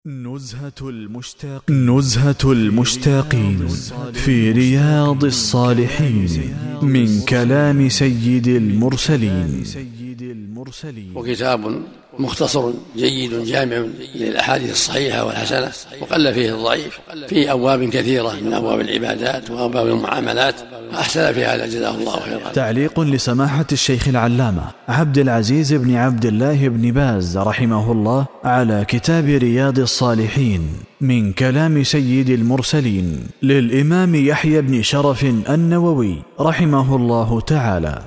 نزهة المشتاقين في رياض الصالحين من كلام سيد المرسلين. وكتاب مختصر جيد جامع للأحاديث الصحيحة والحسنة، وقل فيه الضعيف، فيه أبواب كثيرة من أبواب العبادات وأبواب المعاملات، أحسن في هذا جزاه الله خيرا. تعليق لسماحة الشيخ العلامة عبد العزيز بن عبد الله بن باز رحمه الله على كتاب رياض الصالحين من كلام سيد المرسلين للإمام يحيى بن شرف النووي رحمه الله تعالى.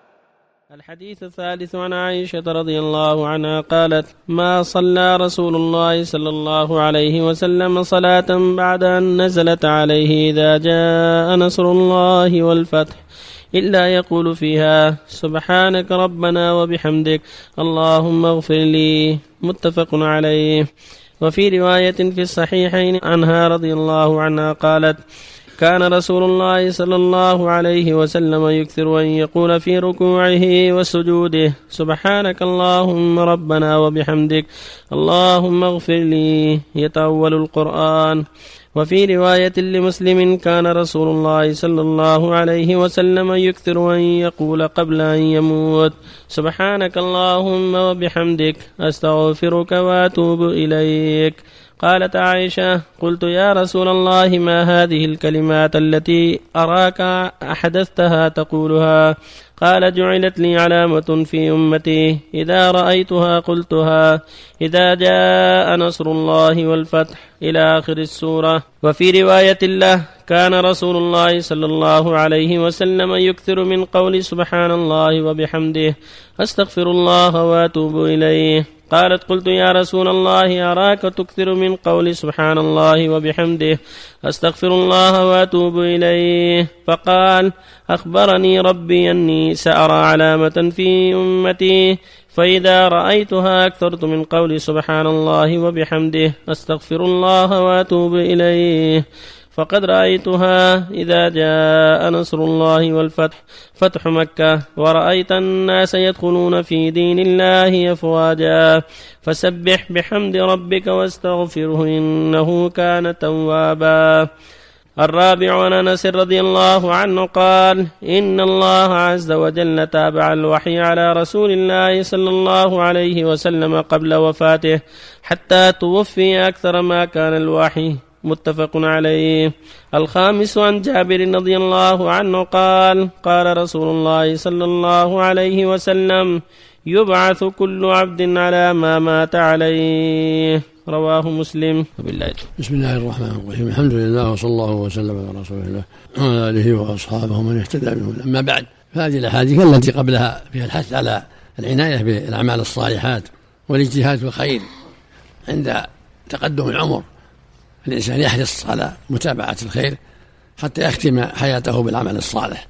الحديث الثالث عن عائشة رضي الله عنها قالت: ما صلى رسول الله صلى الله عليه وسلم صلاة بعد أن نزلت عليه إذا جاء نصر الله والفتح إلا يقول فيها: سبحانك ربنا وبحمدك اللهم اغفر لي. متفق عليه. وفي رواية في الصحيحين عنها رضي الله عنها قالت: كان رسول الله صلى الله عليه وسلم يكثر أن يقول في ركوعه وسجوده: سبحانك اللهم ربنا وبحمدك اللهم اغفر لي، يتأول القرآن. وفي رواية لمسلم: كان رسول الله صلى الله عليه وسلم يكثر أن يقول قبل أن يموت: سبحانك اللهم وبحمدك أستغفرك وأتوب إليك. قالت عائشة: قلت يا رسول الله ما هذه الكلمات التي أراك أحدثتها تقولها؟ قال: جعلت لي علامة في أمتي إذا رأيتها قلتها إذا جاء نصر الله والفتح إلى آخر السورة. وفي رواية له: كان رسول الله صلى الله عليه وسلم يكثر من قول سبحان الله وبحمده أستغفر الله وأتوب إليه. قالت: قلت يا رسول الله أراك تكثر من قول سبحان الله وبحمده أستغفر الله وأتوب إليه. فقال: أخبرني ربي أني سأرى علامة في أمتي فإذا رأيتها أكثرت من قول سبحان الله وبحمده أستغفر الله وأتوب إليه. فقد رأيتها إذا جاء نصر الله والفتح، فتح مكة، ورأيت الناس يدخلون في دين الله أفواجا، فسبح بحمد ربك واستغفره إنه كان توابا. الرابع عن أنس رضي الله عنه قال: إن الله عز وجل تابع الوحي على رسول الله صلى الله عليه وسلم قبل وفاته حتى توفي أكثر ما كان الوحي. متفق عليه. الخامس عن جابر رضي الله عنه قال: قال رسول الله صلى الله عليه وسلم: يبعث كل عبد على ما مات عليه. رواه مسلم. بسم الله الرحمن الرحيم. الحمد لله وصلى الله وسلم على رسول الله وعلى آله وأصحابه ومن اهتدى بهم. أما بعد، فهذه الأحاديث التي قبلها فيها الحث على العناية بالأعمال الصالحات والاجتهاد في الخير عند تقدم العمر. الإنسان يحرص على متابعة الخير حتى يختم حياته بالعمل الصالح.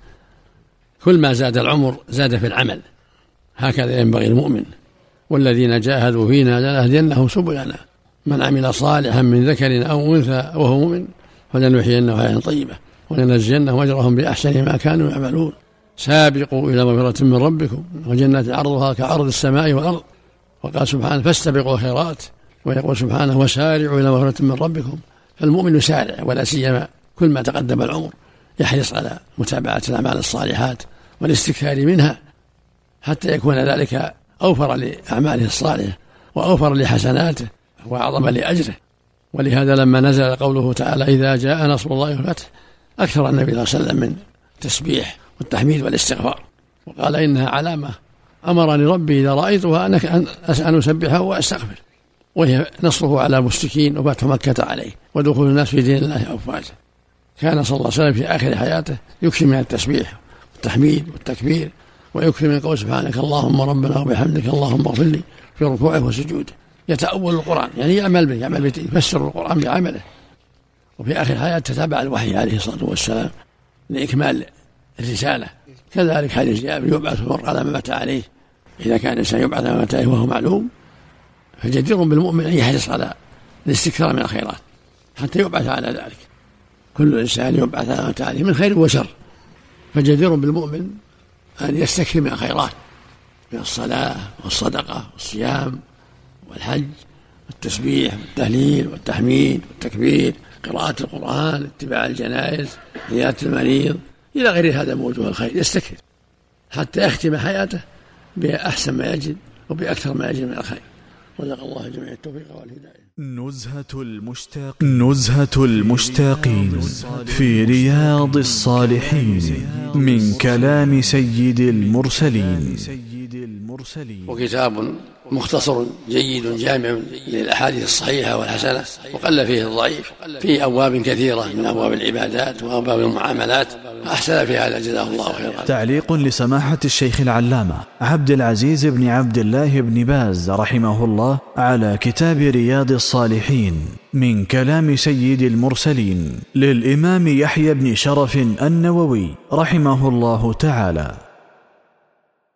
كل ما زاد العمر زاد في العمل، هكذا ينبغي المؤمن. والذين جاهدوا فينا لنهدينهم سبلنا. من عمل صالحا من ذكر أو أنثى وهو مؤمن فلنحيينه حياة طيبة ولنجزينهم أجرهم بأحسن ما كانوا يعملون. سابقوا إلى مغفرة من ربكم وجنة عرضها كعرض السماء والأرض. وقال سبحانه: فاستبقوا الخيرات. ويقول سبحانه: وسارعوا إلى مغفرة من ربكم. فالمؤمن يسارع، ولا سيما كل ما تقدم العمر يحرص على متابعة الأعمال الصالحات والاستكثار منها حتى يكون ذلك أوفر لأعماله الصالحة وأوفر لحسناته وأعظم لأجره. ولهذا لما نزل قوله تعالى: إذا جاء نصر الله والفتح، أكثر النبي صلى الله عليه وسلم من التسبيح والتحميد والاستغفار، وقال: إنها علامة أمرني ربي إذا رأيتها أن أسبحه وأستغفر، وهي نصره على المشركين وفتح مكة عليه ودخول الناس في دين الله أفواجا. كان صلى الله عليه وسلم في آخر حياته يكثر من التسبيح والتحميد والتكبير، ويكثر من قول سبحانك اللهم ربنا وبحمدك اللهم اغفر لي في ركوعه وسجوده. يتأول القرآن، يعني يعمل به، يفسر القرآن بعمله. وفي آخر حياته تتابع الوحي عليه الصلاة والسلام لإكمال الرسالة. كذلك حديث جابر: يبعث المرء على ما مات عليه. إذا كان الإنسان يبعث على ما مات عليه وهو معلوم، فجدير بالمؤمن أن يحرص على الاستكثار من الخيرات حتى يبعث على ذلك. كل إنسان يبعث على ما مات عليه من خير وشر، فجدير بالمؤمن أن يستكثر من الخيرات، من الصلاة والصدقة والصيام والحج التسبيح والتهليل والتحميد والتكبير، قراءة القرآن، اتباع الجنائز، عيادة المريض، إلى غير هذا من وجوه الخير، يستكثر حتى يختم حياته بأحسن ما يجد وبأكثر ما يجد من الخير. رزق الله جميع التوفيق والهداية. نزهة المشتاقين في رياض الصالحين من كلام سيد المرسلين. وكتاب مختصر جيد جامع للأحاديث الصحيحة والحسنة، وقل فيه الضعيف، فيه أبواب كثيرة من أبواب العبادات وأبواب المعاملات، أحسن في هذا جزاه الله خيرا. تعليق لسماحة الشيخ العلامة عبد العزيز بن عبد الله بن باز رحمه الله على كتاب رياض الصالحين من كلام سيد المرسلين للإمام يحيى بن شرف النووي رحمه الله تعالى.